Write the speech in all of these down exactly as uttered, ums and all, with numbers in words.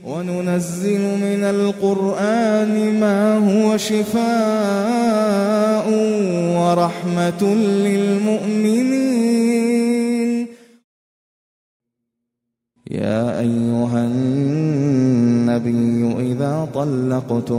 وننزل من القرآن ما هو شفاء ورحمة للمؤمنين. يا أيها النبي إذا طلقتم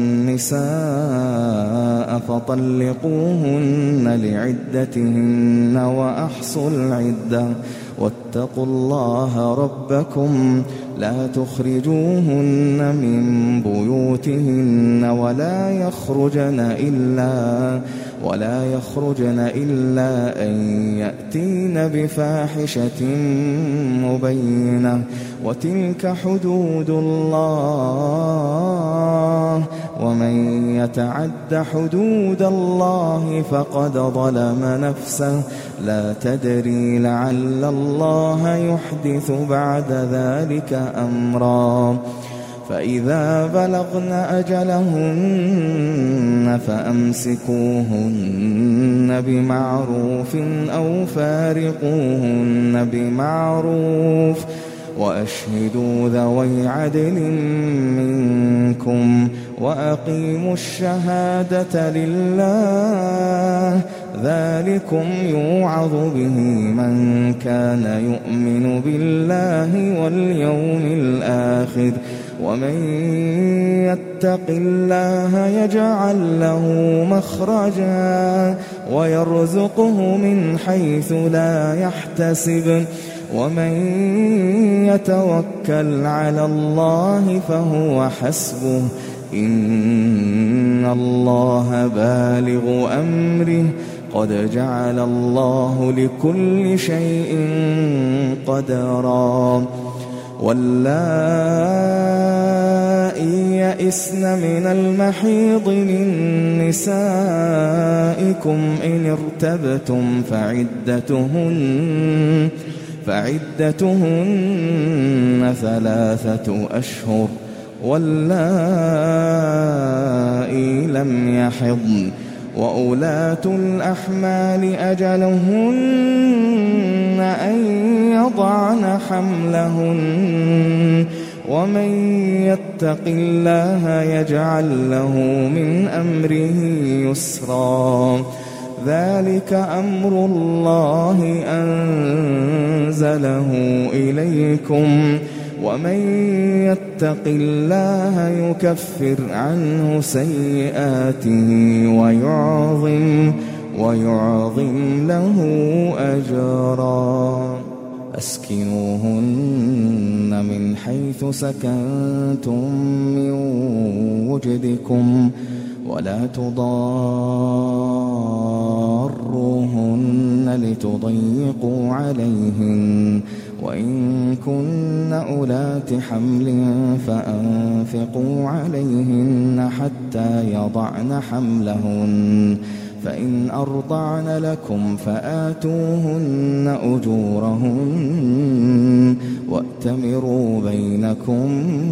النساء فطلقوهن لعدتهن وأحصوا العدة واتقوا الله ربكم لا تخرجوهن من بيوتهن ولا يخرجن إلا ولا يخرجن إلا أن يأتين بفاحشة مبينة وتلك حدود الله ومن يتعد حدود الله فقد ظلم نفسه لا تدري لعل الله يحدث بعد ذلك أمرا. فإذا بلغن أجلهن فأمسكوهن بمعروف أو فارقوهن بمعروف وأشهدوا ذوي عدل منكم وأقيموا الشهادة لله ذلكم يوعظ به من كان يؤمن بالله واليوم الآخر ومن يتق الله يجعل له مخرجا ويرزقه من حيث لا يحتسب ومن يتوكل على الله فهو حسبه إن الله بالغ أمره قد جعل الله لكل شيء قدرا. واللائي يئسن من المحيض من نسائكم إن ارتبتم فعدتهن فعدتهن ثلاثة أشهر واللائي لم يحضن وأولاة الأحمال أجلهن أن يضعن حملهن ومن يتق الله يجعل له من أمره يسرا ذلك أمر الله أنزله إليكم ومن يتق الله يكفر عنه سيئاته ويعظم ويعظم له أجرا. أسكنوهن من حيث سكنتم من وجدكم ولا تضاروهن لتضيقوا عليهن وإن كن أولات حمل فأنفقوا عليهن حتى يضعن حملهن فإن أرضعن لكم فآتوهن أجورهن وأتمروا بينكم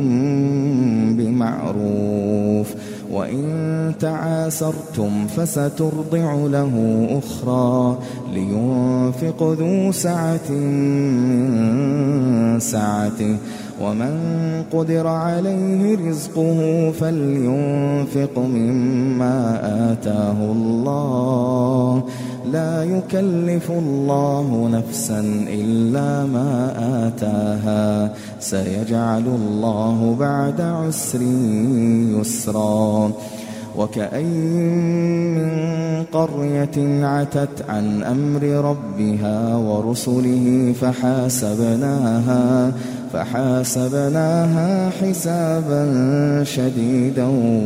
بمعروف وإن تعاسرتم فسترضع له أخرى لينفق ذو سعة من سعته ومن قدر عليه رزقه فلينفق مما آتاه الله لا يكلف الله نفسا إلا ما آتاها سيجعل الله بعد عسر يسرا. وكأين من قرية عتت عن أمر ربها ورسله فحاسبناها فحاسبناها حسابا شديدا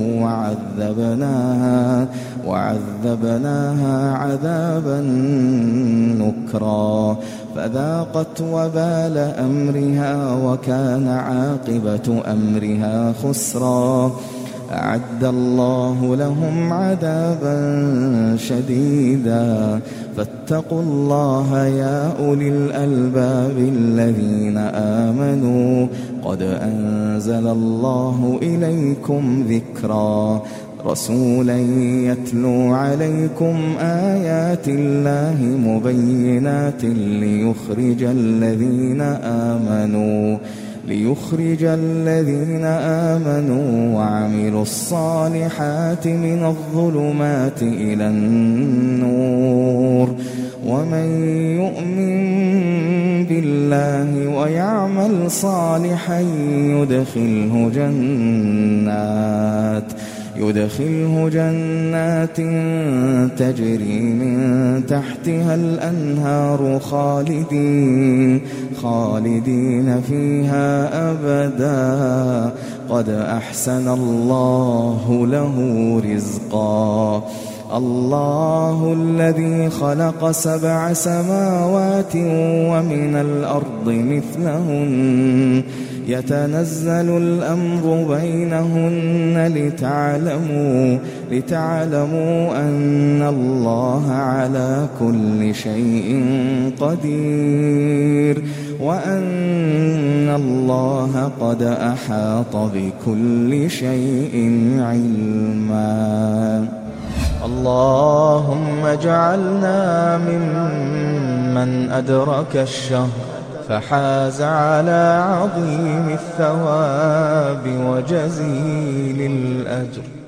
وعذبناها وعذبناها عذابا نكرا فذاقت وبال أمرها وكان عاقبة أمرها خسرا. أعد الله لهم عذابا شديدا فاتقوا الله يا أولي الألباب الذين آمنوا قد أنزل الله إليكم ذكرا رسولا يتلو عليكم آيات الله مبينات ليخرج الذين آمنوا ليخرج الذين آمنوا وعملوا الصالحات من الظلمات إلى النور ومن يؤمن بالله ويعمل صالحا يدخله جنات يدخله جنات تجري من تحتها الأنهار خالدين خالدين فيها أبدا قد أحسن الله له رزقا الله الذي خلق سبع سماوات ومن الأرض مثلهن يتنزل الأمر بينهن لتعلموا لتعلموا أن الله على كل شيء قدير وأن الله قد أحاط بكل شيء علما. اللهم اجعلنا ممن أدرك الشهر فحاز على عظيم الثواب وجزيل الأجر.